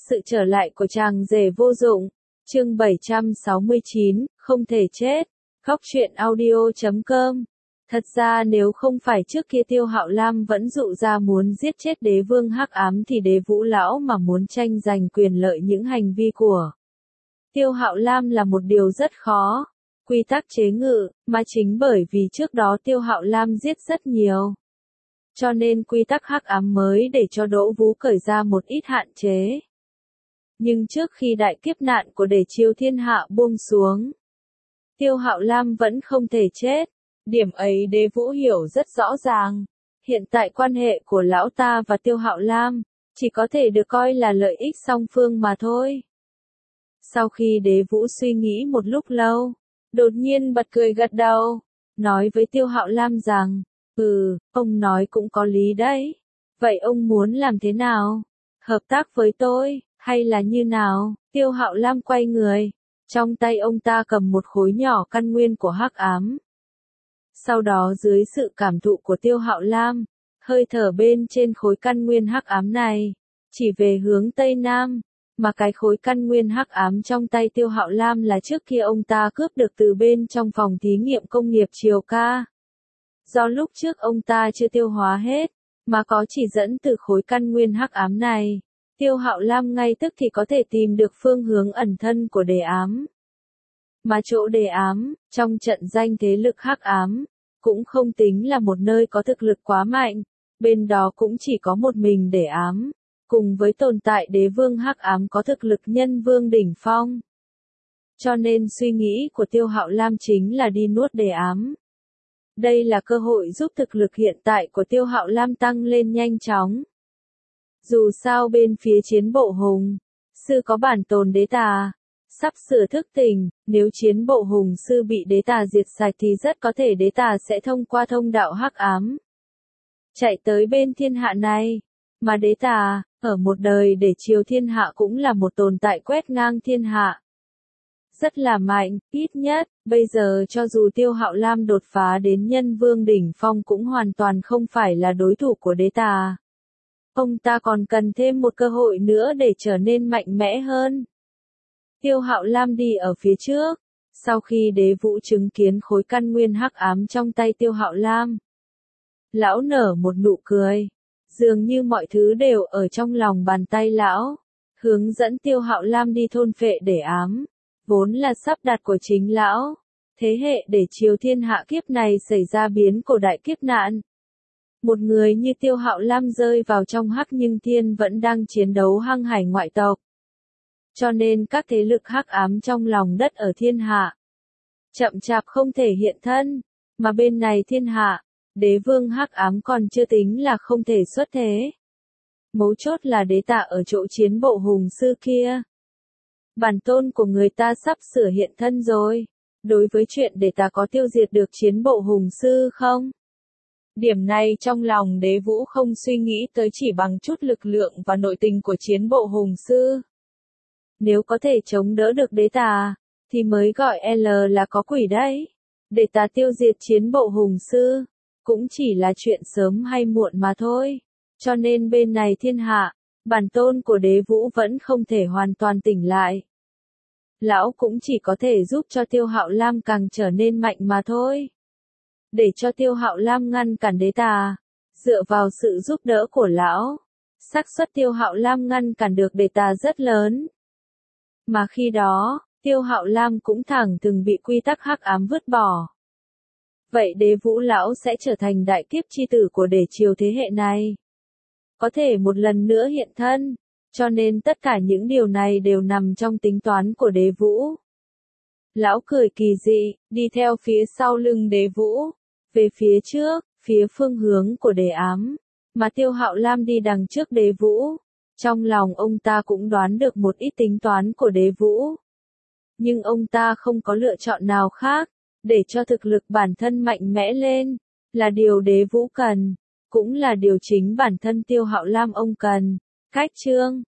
Sự trở lại của chàng rể vô dụng. Chương 769, không thể chết. Góc truyện audio.com. Thật ra nếu không phải trước kia Tiêu Hạo Lam vẫn dụ ra muốn giết chết đế vương hắc ám thì đế vũ lão mà muốn tranh giành quyền lợi những hành vi của Tiêu Hạo Lam là một điều rất khó. Quy tắc chế ngự, mà chính bởi vì trước đó Tiêu Hạo Lam giết rất nhiều. Cho nên quy tắc hắc ám mới để cho Đỗ Vũ cởi ra một ít hạn chế. Nhưng trước khi đại kiếp nạn của Đế Chiêu thiên hạ buông xuống, Tiêu Hạo Lam vẫn không thể chết. Điểm ấy Đế Vũ hiểu rất rõ ràng. Hiện tại quan hệ của lão ta và Tiêu Hạo Lam chỉ có thể được coi là lợi ích song phương mà thôi. Sau khi Đế Vũ suy nghĩ một lúc lâu, đột nhiên bật cười gật đầu, nói với Tiêu Hạo Lam rằng, ông nói cũng có lý đấy. Vậy ông muốn làm thế nào? Hợp tác với tôi, hay là như nào? Tiêu Hạo Lam quay người, trong tay ông ta cầm một khối nhỏ căn nguyên của hắc ám. Sau đó dưới sự cảm thụ của Tiêu Hạo Lam, hơi thở bên trên khối căn nguyên hắc ám này chỉ về hướng Tây Nam, mà cái khối căn nguyên hắc ám trong tay Tiêu Hạo Lam là trước kia ông ta cướp được từ bên trong phòng thí nghiệm công nghiệp Triều Ca. Do lúc trước ông ta chưa tiêu hóa hết, mà có chỉ dẫn từ khối căn nguyên hắc ám này, Tiêu Hạo Lam ngay tức thì có thể tìm được phương hướng ẩn thân của đề ám. Mà chỗ đề ám, trong trận danh thế lực hắc ám, cũng không tính là một nơi có thực lực quá mạnh, bên đó cũng chỉ có một mình đề ám, cùng với tồn tại đế vương hắc ám có thực lực nhân vương đỉnh phong. Cho nên suy nghĩ của Tiêu Hạo Lam chính là đi nuốt đề ám. Đây là cơ hội giúp thực lực hiện tại của Tiêu Hạo Lam tăng lên nhanh chóng. Dù sao bên phía chiến bộ hùng sư có bản tồn đế tà sắp sửa thức tỉnh, nếu chiến bộ hùng sư bị đế tà diệt sạch thì rất có thể đế tà sẽ thông qua thông đạo hắc ám chạy tới bên thiên hạ này. Mà đế tà, ở một đời để chiều thiên hạ cũng là một tồn tại quét ngang thiên hạ. Rất là mạnh, ít nhất, bây giờ cho dù Tiêu Hạo Lam đột phá đến nhân vương đỉnh phong cũng hoàn toàn không phải là đối thủ của đế tà. Ông ta còn cần thêm một cơ hội nữa để trở nên mạnh mẽ hơn. Tiêu Hạo Lam đi ở phía trước, sau khi Đế Vũ chứng kiến khối căn nguyên hắc ám trong tay Tiêu Hạo Lam. Lão nở một nụ cười, dường như mọi thứ đều ở trong lòng bàn tay lão, hướng dẫn Tiêu Hạo Lam đi thôn phệ đề ám, vốn là sắp đặt của chính lão. Thế hệ để chiều thiên hạ kiếp này xảy ra biến cổ đại kiếp nạn. Một người như Tiêu Hạo Lam rơi vào trong hắc nhưng thiên vẫn đang chiến đấu hăng hải ngoại tộc. Cho nên các thế lực hắc ám trong lòng đất ở thiên hạ chậm chạp không thể hiện thân, mà bên này thiên hạ, đế vương hắc ám còn chưa tính là không thể xuất thế. Mấu chốt là đế tà ở chỗ chiến bộ hùng sư kia. Bản tôn của người ta sắp sửa hiện thân rồi. Đối với chuyện để ta có tiêu diệt được chiến bộ hùng sư không? Điểm này trong lòng Đế Vũ không suy nghĩ tới chỉ bằng chút lực lượng và nội tình của chiến bộ hùng sư. Nếu có thể chống đỡ được đế tà, thì mới gọi L là có quỷ đấy. Để ta tiêu diệt chiến bộ hùng sư, cũng chỉ là chuyện sớm hay muộn mà thôi. Cho nên bên này thiên hạ, bản tôn của Đế Vũ vẫn không thể hoàn toàn tỉnh lại. Lão cũng chỉ có thể giúp cho Tiêu Hạo Lam càng trở nên mạnh mà thôi. Để cho Tiêu Hạo Lam ngăn cản đế tà, dựa vào sự giúp đỡ của lão, xác suất Tiêu Hạo Lam ngăn cản được đế tà rất lớn. Mà khi đó, Tiêu Hạo Lam cũng thẳng từng bị quy tắc hắc ám vứt bỏ. Vậy Đế Vũ lão sẽ trở thành đại kiếp chi tử của Đế Triều thế hệ này. Có thể một lần nữa hiện thân, cho nên tất cả những điều này đều nằm trong tính toán của Đế Vũ. Lão cười kỳ dị, đi theo phía sau lưng Đế Vũ, về phía trước, phía phương hướng của đề ám, mà Tiêu Hạo Lam đi đằng trước Đế Vũ. Trong lòng ông ta cũng đoán được một ít tính toán của Đế Vũ. Nhưng ông ta không có lựa chọn nào khác, để cho thực lực bản thân mạnh mẽ lên, là điều Đế Vũ cần, cũng là điều chính bản thân Tiêu Hạo Lam ông cần. Cách chương